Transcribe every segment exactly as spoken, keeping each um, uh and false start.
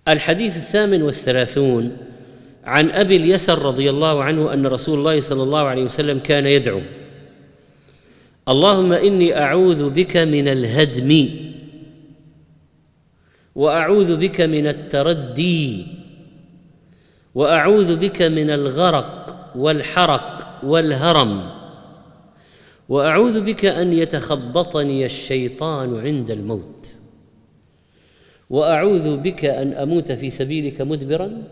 الحديث الثامن والثلاثون عن أبي اليسر رضي الله عنه أن رسول الله صلى الله عليه وسلم كان يدعو: اللهم إني أعوذ بك من الهدم، وأعوذ بك من التردي، وأعوذ بك من الغرق والحرق والهرم، وأعوذ بك أن يتخبطني الشيطان عند الموت، وأعوذ بك أن أموت في سبيلك مدبرا،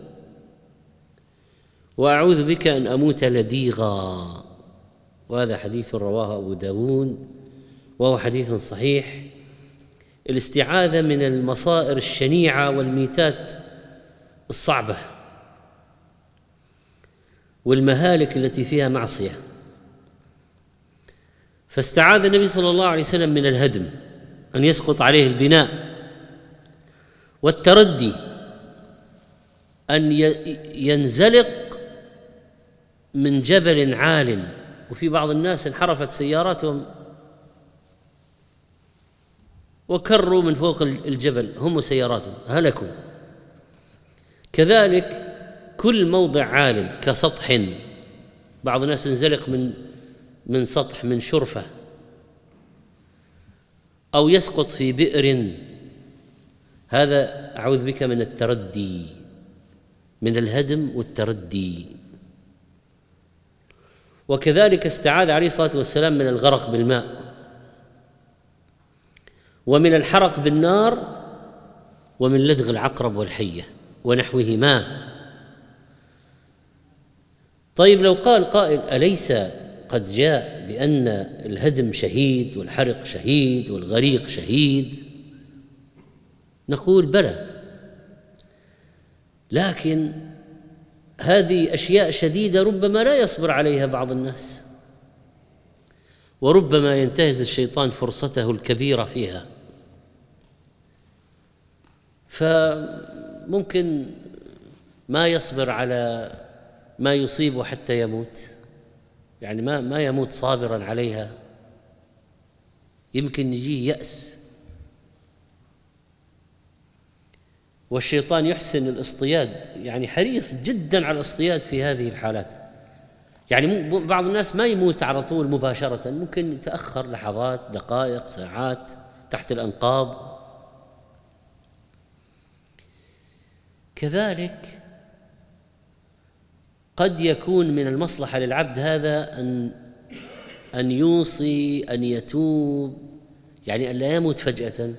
وأعوذ بك أن أموت لديغا. وهذا حديث رواه أبو داود وهو حديث صحيح. الاستعاذة من المصائر الشنيعة والميتات الصعبة والمهالك التي فيها معصية. فاستعاذ النبي صلى الله عليه وسلم من الهدم، أن يسقط عليه البناء، والتردي أن ينزلق من جبل عال. وفي بعض الناس انحرفت سياراتهم وكروا من فوق الجبل هم وسياراتهم، هلكوا. كذلك كل موضع عال كسطح، بعض الناس ينزلق من من سطح، من شرفة، أو يسقط في بئر. هذا أعوذ بك من التردي، من الهدم والتردي. وكذلك استعاذ عليه الصلاة والسلام من الغرق بالماء، ومن الحرق بالنار، ومن لدغ العقرب والحية ونحوهما. طيب لو قال قائل: أليس قد جاء بأن الهدم شهيد والحرق شهيد والغريق شهيد؟ نقول بلى، لكن هذه أشياء شديدة ربما لا يصبر عليها بعض الناس، وربما ينتهز الشيطان فرصته الكبيرة فيها، فممكن ما يصبر على ما يصيبه حتى يموت، يعني ما ما يموت صابرا عليها، يمكن يجيه يأس. والشيطان يحسن الاصطياد، يعني حريص جدا على الاصطياد في هذه الحالات. يعني بعض الناس ما يموت على طول مباشرة، ممكن يتأخر لحظات، دقائق، ساعات تحت الأنقاض. كذلك قد يكون من المصلحة للعبد هذا أن أن يوصي، أن يتوب، يعني أن لا يموت فجأة.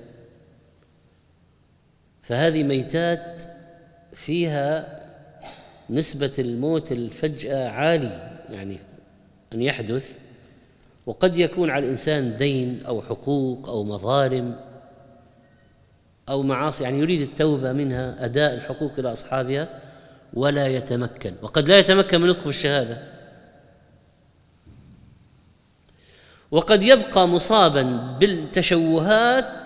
فهذه ميتات فيها نسبة الموت الفجأة عالي، يعني أن يحدث. وقد يكون على الإنسان دين أو حقوق أو مظالم أو معاصي، يعني يريد التوبة منها، أداء الحقوق إلى أصحابها، ولا يتمكن. وقد لا يتمكن من نطق الشهادة، وقد يبقى مصابا بالتشوهات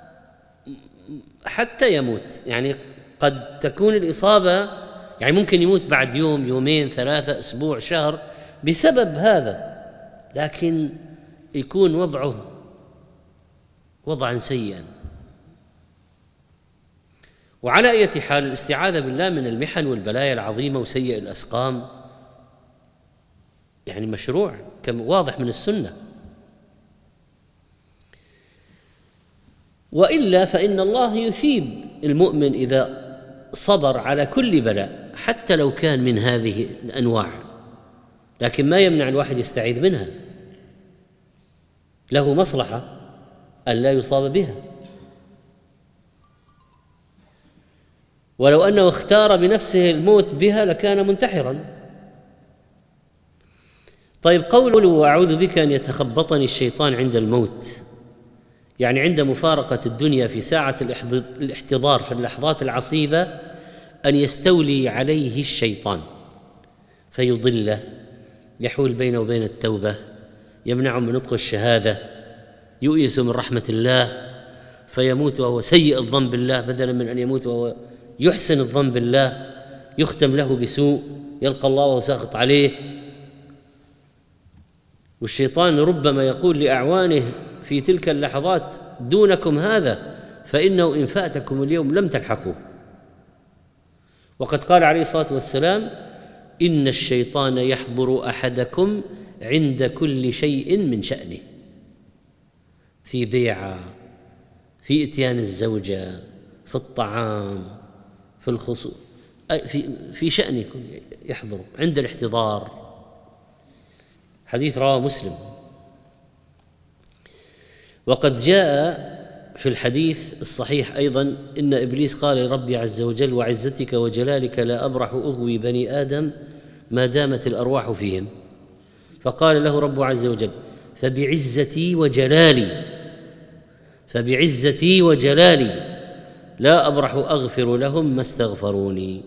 حتى يموت. يعني قد تكون الإصابة، يعني ممكن يموت بعد يوم، يومين، ثلاثة، أسبوع، شهر بسبب هذا، لكن يكون وضعه وضعا سيئا. وعلى أي حال، الاستعاذة بالله من المحن والبلايا العظيمة وسيء الأسقام يعني مشروع كما واضح من السنة. وإلا فإن الله يثيب المؤمن إذا صبر على كل بلاء، حتى لو كان من هذه الأنواع، لكن ما يمنع الواحد يستعيذ منها، له مصلحة ألا يصاب بها. ولو أنه اختار بنفسه الموت بها لكان منتحرا. طيب قوله: وأعوذ بك أن يتخبطني الشيطان عند الموت، يعني عند مفارقة الدنيا في ساعة الاحتضار، في اللحظات العصيبة، أن يستولي عليه الشيطان فيضله، يحول بينه وبين التوبة، يمنعه من نطق الشهادة، يؤيس من رحمة الله، فيموت وهو سيء الظن بالله بدلا من أن يموت وهو يحسن الظن بالله، يختم له بسوء، يلقى الله وهو ساخط عليه. والشيطان ربما يقول لأعوانه في تلك اللحظات: دونكم هذا، فإنه إن فاتكم اليوم لم تلحقوا. وقد قال عليه الصلاة والسلام: إن الشيطان يحضر أحدكم عند كل شيء من شأنه، في بيعة، في إتيان الزوجة، في الطعام، في الخصوص، في في شأنه يحضر عند الاحتضار. حديث رواه مسلم. وقد جاء في الحديث الصحيح أيضا: إن إبليس قال لربي عز وجل: وعزتك وجلالك لا أبرح أغوي بني آدم ما دامت الأرواح فيهم. فقال له رب عز وجل: فبعزتي وجلالي فبعزتي وجلالي لا أبرح أغفر لهم ما استغفروني.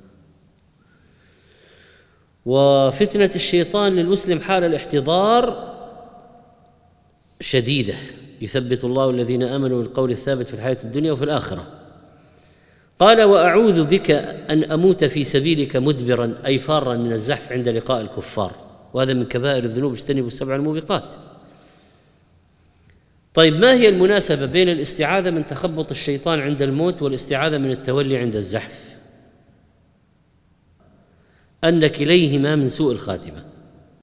وفتنة الشيطان للمسلم حال الاحتضار شديدة، يثبت الله الذين آمنوا بالقول الثابت في الحياة الدنيا وفي الآخرة. قال: وأعوذ بك أن أموت في سبيلك مدبرا، أي فارا من الزحف عند لقاء الكفار، وهذا من كبائر الذنوب، اجتنبوا السبع الموبقات. طيب، ما هي المناسبة بين الاستعاذة من تخبط الشيطان عند الموت والاستعاذة من التولي عند الزحف؟ أن كليهما من سوء الخاتمة.